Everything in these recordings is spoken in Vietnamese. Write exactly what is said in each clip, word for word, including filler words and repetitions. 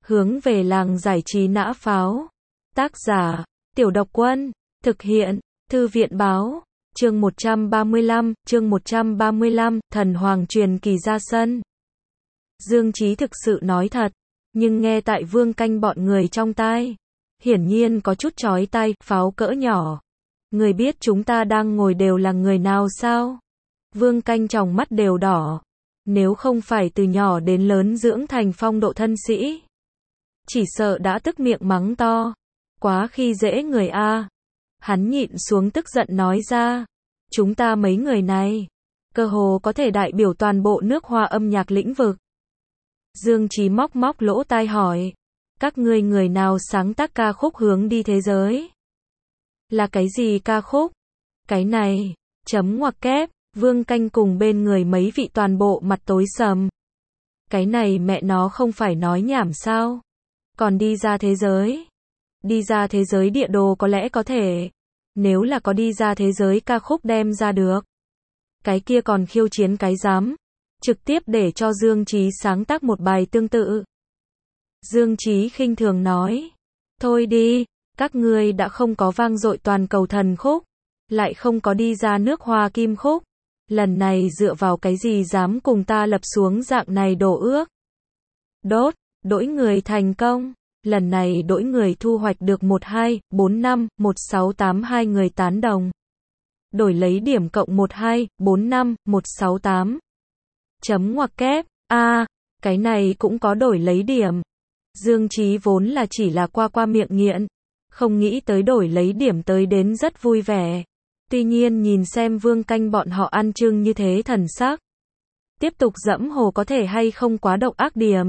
Hướng về làng giải trí nã pháo. Tác giả, Tiểu Độc Quân. Thực hiện, Thư viện Báo. Chương một trăm ba mươi lăm, chương một trăm ba mươi lăm, thần hoàng truyền kỳ ra sân. Dương Chí thực sự nói thật, nhưng nghe tại Vương Canh bọn người trong tai, hiển nhiên có chút chói tai. Pháo cỡ nhỏ. Người biết chúng ta đang ngồi đều là người nào sao? Vương Canh tròng mắt đều đỏ. Nếu không phải từ nhỏ đến lớn dưỡng thành phong độ thân sĩ, chỉ sợ đã tức miệng mắng to. Quá khi dễ người a. Hắn nhịn xuống tức giận nói ra. Chúng ta mấy người này, cơ hồ có thể đại biểu toàn bộ nước Hoa âm nhạc lĩnh vực. Dương Chí móc móc lỗ tai hỏi. Các ngươi người nào sáng tác ca khúc hướng đi thế giới? Là cái gì ca khúc? Cái này, chấm ngoặc kép. Vương Canh cùng bên người mấy vị toàn bộ mặt tối sầm. Cái này mẹ nó không phải nói nhảm sao? Còn đi ra thế giới? Đi ra thế giới địa đồ có lẽ có thể. Nếu là có đi ra thế giới ca khúc đem ra được. Cái kia còn khiêu chiến cái dám. Trực tiếp để cho Dương Chí sáng tác một bài tương tự. Dương Chí khinh thường nói. Thôi đi, các ngươi đã không có vang dội toàn cầu thần khúc. Lại không có đi ra nước Hoa kim khúc. Lần này dựa vào cái gì dám cùng ta lập xuống dạng này đổ ước. Đốt, đổi người thành công. Lần này đổi người thu hoạch được một hai, bốn năm, một sáu tám hai người tán đồng. Đổi lấy điểm cộng một hai, bốn năm, một sáu tám. Chấm ngoặc kép, a à, cái này cũng có đổi lấy điểm. Dương Chí vốn là chỉ là qua qua miệng nghiện. Không nghĩ tới đổi lấy điểm tới đến rất vui vẻ. Tuy nhiên nhìn xem Vương Canh bọn họ ăn trưng như thế thần sắc. Tiếp tục dẫm hồ có thể hay không quá độc ác điểm.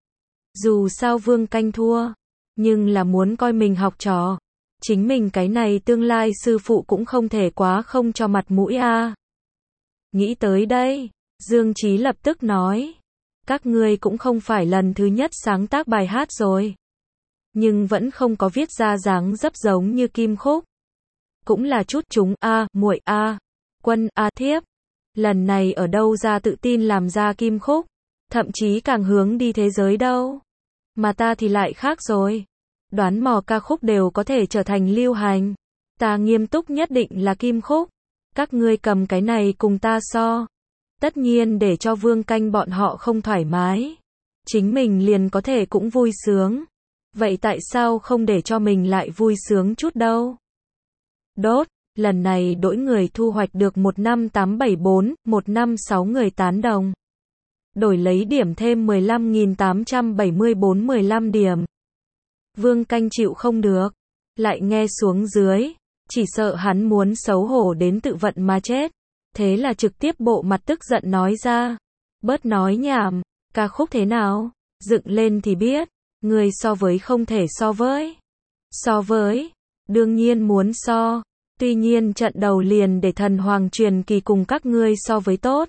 Dù sao Vương Canh thua, nhưng là muốn coi mình học trò. Chính mình cái này tương lai sư phụ cũng không thể quá không cho mặt mũi a. À. Nghĩ tới đây, Dương Chí lập tức nói. Các ngươi cũng không phải lần thứ nhất sáng tác bài hát rồi. Nhưng vẫn không có viết ra dáng dấp giống như kim khúc. Cũng là chút chúng a, muội a, quân a thiếp. Lần này ở đâu ra tự tin làm ra kim khúc, thậm chí càng hướng đi thế giới đâu. Mà ta thì lại khác rồi. Đoán mò ca khúc đều có thể trở thành lưu hành. Ta nghiêm túc nhất định là kim khúc. Các ngươi cầm cái này cùng ta so. Tất nhiên để cho Vương Canh bọn họ không thoải mái. Chính mình liền có thể cũng vui sướng. Vậy tại sao không để cho mình lại vui sướng chút đâu? Đốt, lần này đổi người thu hoạch được một năm tám bảy bốn, một năm sáu người tán đồng. Đổi lấy điểm thêm mười lăm nghìn tám trăm bảy mươi bốn mười lăm điểm. Vương Canh chịu không được. Lại nghe xuống dưới. Chỉ sợ hắn muốn xấu hổ đến tự vận mà chết. Thế là trực tiếp bộ mặt tức giận nói ra. Bớt nói nhảm. Ca khúc thế nào? Dựng lên thì biết. Người so với không thể so với. So với. Đương nhiên muốn so. Tuy nhiên trận đầu liền để thần hoàng truyền kỳ cùng các ngươi so với tốt.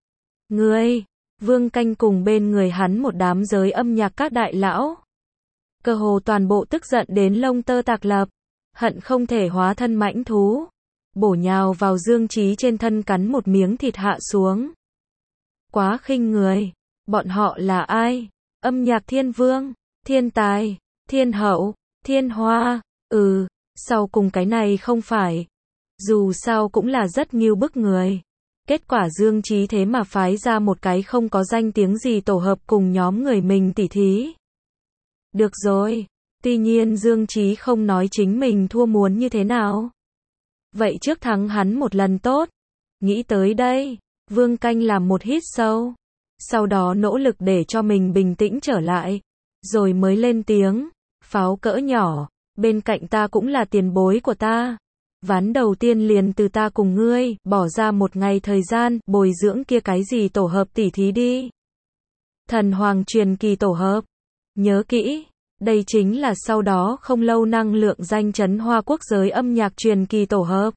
Ngươi, Vương Canh cùng bên người hắn một đám giới âm nhạc các đại lão. Cơ hồ toàn bộ tức giận đến lông tơ tạc lập. Hận không thể hóa thân mãnh thú. Bổ nhào vào Dương Chí trên thân cắn một miếng thịt hạ xuống. Quá khinh người. Bọn họ là ai? Âm nhạc thiên vương, thiên tài, thiên hậu, thiên hoa. Ừ. Sau cùng cái này không phải. Dù sao cũng là rất nghiêu bức người. Kết quả Dương Chí thế mà phái ra một cái không có danh tiếng gì tổ hợp cùng nhóm người mình tỉ thí. Được rồi. Tuy nhiên Dương Chí không nói chính mình thua muốn như thế nào. Vậy trước thắng hắn một lần tốt. Nghĩ tới đây, Vương Canh làm một hít sâu. Sau đó nỗ lực để cho mình bình tĩnh trở lại. Rồi mới lên tiếng. Pháo cỡ nhỏ. Bên cạnh ta cũng là tiền bối của ta. Ván đầu tiên liền từ ta cùng ngươi, bỏ ra một ngày thời gian, bồi dưỡng kia cái gì tổ hợp tỉ thí đi. Thần hoàng truyền kỳ tổ hợp. Nhớ kỹ, đây chính là sau đó không lâu năng lượng danh chấn Hoa quốc giới âm nhạc truyền kỳ tổ hợp.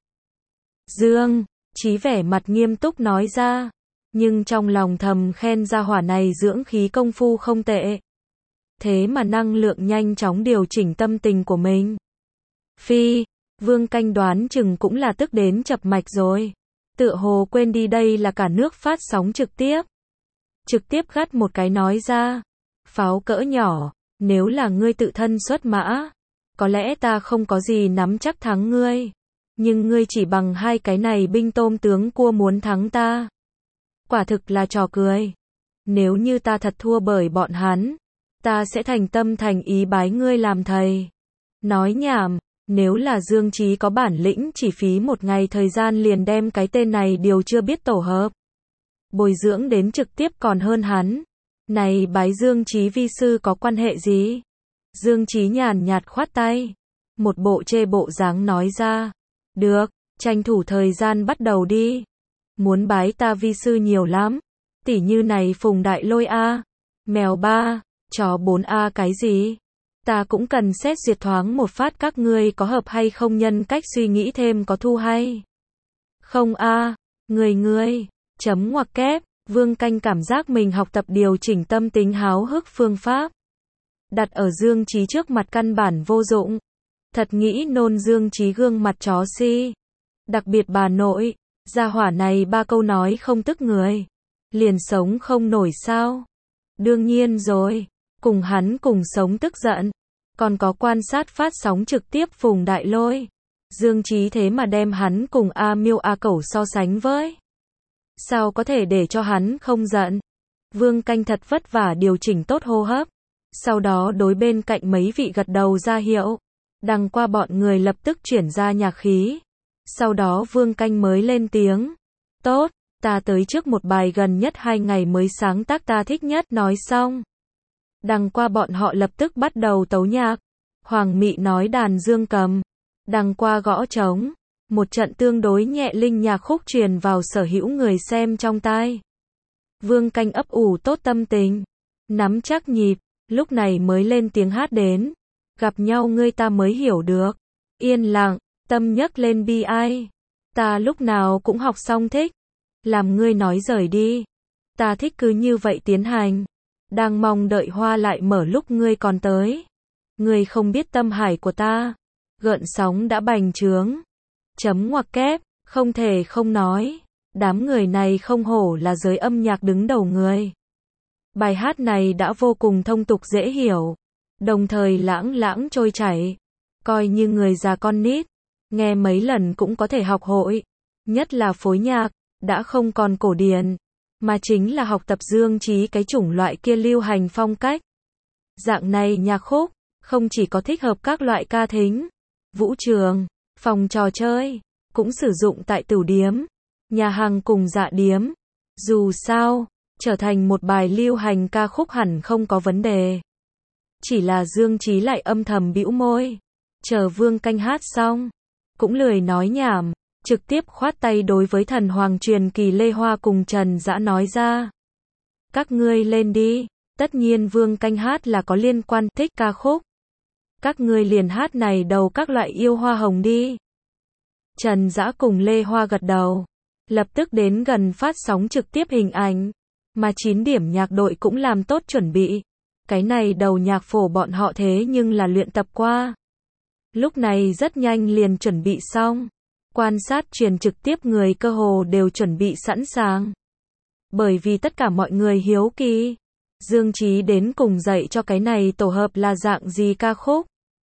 Dương Chí vẻ mặt nghiêm túc nói ra. Nhưng trong lòng thầm khen gia hỏa này dưỡng khí công phu không tệ. Thế mà năng lượng nhanh chóng điều chỉnh tâm tình của mình. Phi, Vương Canh đoán chừng cũng là tức đến chập mạch rồi. Tựa hồ quên đi đây là cả nước phát sóng trực tiếp. Trực tiếp gắt một cái nói ra. Pháo cỡ nhỏ, Nếu là ngươi tự thân xuất mã, có lẽ ta không có gì nắm chắc thắng ngươi. Nhưng ngươi chỉ bằng hai cái này binh tôm tướng cua muốn thắng ta. Quả thực là trò cười. Nếu như ta thật thua bởi bọn hắn, ta sẽ thành tâm thành ý bái ngươi làm thầy. Nói nhảm, nếu là Dương Chí có bản lĩnh chỉ phí một ngày thời gian liền đem cái tên này điều chưa biết tổ hợp. Bồi dưỡng đến trực tiếp còn hơn hắn. Này bái Dương Chí vi sư có quan hệ gì? Dương Chí nhàn nhạt khoát tay. Một bộ chê bộ dáng nói ra. Được, tranh thủ thời gian bắt đầu đi. Muốn bái ta vi sư nhiều lắm. Tỉ như này Phùng Đại Lôi A. Mèo ba, chó bốn A cái gì? Ta cũng cần xét duyệt thoáng một phát các ngươi có hợp hay không nhân cách suy nghĩ thêm có thu hay. Không A, người ngươi, chấm ngoặc kép, Vương Canh cảm giác mình học tập điều chỉnh tâm tính háo hức phương pháp. Đặt ở Dương Chí trước mặt căn bản vô dụng. Thật nghĩ nôn Dương Chí gương mặt chó si. Đặc biệt bà nội, gia hỏa này ba câu nói không tức người. Liền sống không nổi sao? Đương nhiên rồi, cùng hắn cùng sống tức giận. Còn có quan sát phát sóng trực tiếp Phùng Đại Lôi. Dương Chí thế mà đem hắn cùng A Miêu A Cẩu so sánh với. Sao có thể để cho hắn không giận? Vương Canh thật vất vả điều chỉnh tốt hô hấp. Sau đó đối bên cạnh mấy vị gật đầu ra hiệu. Đằng qua bọn người lập tức chuyển ra nhạc khí. Sau đó Vương Canh mới lên tiếng. Tốt, ta tới trước một bài gần nhất hai ngày mới sáng tác ta thích nhất nói xong. Đằng qua bọn họ lập tức bắt đầu tấu nhạc. Hoàng Mị nói đàn dương cầm. Đằng qua gõ trống. Một trận tương đối nhẹ linh nhạc khúc truyền vào sở hữu người xem trong tai. Vương Canh ấp ủ tốt tâm tình. Nắm chắc nhịp, lúc này mới lên tiếng hát đến. Gặp nhau ngươi ta mới hiểu được. Yên lặng, tâm nhấc lên bi ai. Ta lúc nào cũng học xong thích. Làm ngươi nói rời đi. Ta thích cứ như vậy tiến hành. Đang mong đợi hoa lại mở lúc ngươi còn tới. Ngươi không biết tâm hải của ta. Gợn sóng đã bành trướng. Chấm ngoặc kép, không thể không nói. Đám người này không hổ là giới âm nhạc đứng đầu người. Bài hát này đã vô cùng thông tục dễ hiểu. Đồng thời lãng lãng trôi chảy. Coi như người già con nít. Nghe mấy lần cũng có thể học hội. Nhất là phối nhạc, đã không còn cổ điển. Mà chính là học tập Dương Chí cái chủng loại kia lưu hành phong cách. Dạng này nhạc khúc, không chỉ có thích hợp các loại ca thính, vũ trường, phòng trò chơi, cũng sử dụng tại tửu điếm, nhà hàng cùng dạ điếm. Dù sao, trở thành một bài lưu hành ca khúc hẳn không có vấn đề. Chỉ là Dương Chí lại âm thầm bĩu môi, chờ Vương Canh hát xong, cũng lười nói nhảm, trực tiếp khoát tay đối với Thần Hoàng Truyền Kỳ Lê Hoa cùng Trần Dã nói ra. Các ngươi lên đi, tất nhiên Vương Canh hát là có liên quan thích ca khúc. Các ngươi liền hát này đầu các loại yêu hoa hồng đi. Trần Dã cùng Lê Hoa gật đầu, lập tức đến gần phát sóng trực tiếp hình ảnh, mà chín điểm nhạc đội cũng làm tốt chuẩn bị. Cái này đầu nhạc phổ bọn họ thế nhưng là luyện tập qua. Lúc này rất nhanh liền chuẩn bị xong. Quan sát truyền trực tiếp người cơ hồ đều chuẩn bị sẵn sàng. Bởi vì tất cả mọi người hiếu kỳ. Dương Chí đến cùng dạy cho cái này tổ hợp là dạng gì ca khúc.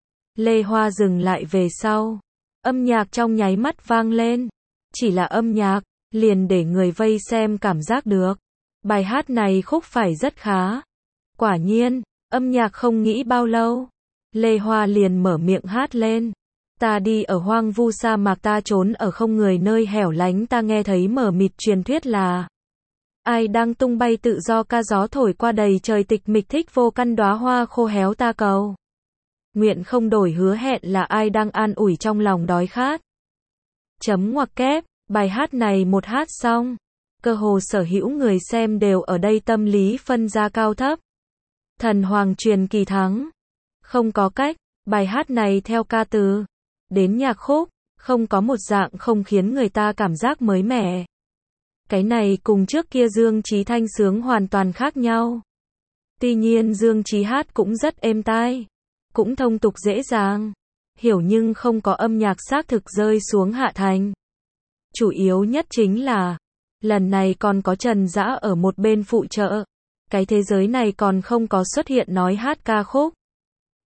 Lê Hoa dừng lại về sau. Âm nhạc trong nháy mắt vang lên. Chỉ là âm nhạc, liền để người vây xem cảm giác được. Bài hát này khúc phải rất khá. Quả nhiên, âm nhạc không nghĩ bao lâu. Lê Hoa liền mở miệng hát lên. Ta đi ở hoang vu sa mạc, ta trốn ở không người nơi hẻo lánh, ta nghe thấy mờ mịt truyền thuyết là ai đang tung bay tự do, ca gió thổi qua đầy trời tịch mịch, thích vô căn đóa hoa khô héo, ta cầu nguyện không đổi hứa hẹn, là ai đang an ủi trong lòng đói khát. Chấm ngoặc kép, bài hát này một hát xong, cơ hồ sở hữu người xem đều ở đây tâm lý phân ra cao thấp. Thần Hoàng Truyền Kỳ thắng. Không có cách, bài hát này theo ca từ đến nhạc khúc, không có một dạng không khiến người ta cảm giác mới mẻ. Cái này cùng trước kia Dương Chí thanh sướng hoàn toàn khác nhau. Tuy nhiên Dương Chí hát cũng rất êm tai, cũng thông tục dễ dàng, hiểu nhưng không có âm nhạc xác thực rơi xuống hạ thành. Chủ yếu nhất chính là, lần này còn có Trần Dã ở một bên phụ trợ. Cái thế giới này còn không có xuất hiện nói hát ca khúc.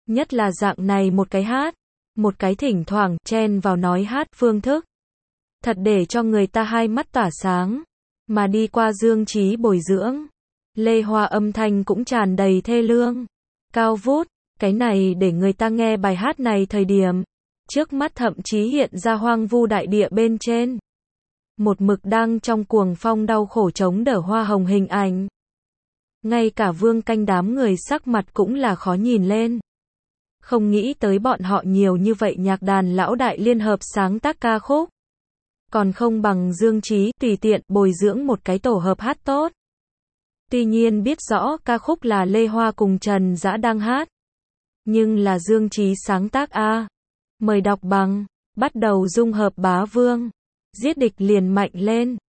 Nhất là dạng này một cái hát, một cái thỉnh thoảng chen vào nói hát phương thức. Thật để cho người ta hai mắt tỏa sáng, mà đi qua Dương Chí bồi dưỡng. Lê Hoa âm thanh cũng tràn đầy thê lương, cao vút, cái này để người ta nghe bài hát này thời điểm, trước mắt thậm chí hiện ra hoang vu đại địa bên trên. Một mực đang trong cuồng phong đau khổ chống đỡ hoa hồng hình ảnh. Ngay cả Vương Canh đám người sắc mặt cũng là khó nhìn lên. Không nghĩ tới bọn họ nhiều như vậy nhạc đàn lão đại liên hợp sáng tác ca khúc. Còn không bằng Dương Chí tùy tiện bồi dưỡng một cái tổ hợp hát tốt. Tuy nhiên biết rõ ca khúc là Lê Hoa cùng Trần Dã đang hát. Nhưng là Dương Chí sáng tác a. Mời đọc bằng, bắt đầu dung hợp bá vương. Giết địch liền mạnh lên.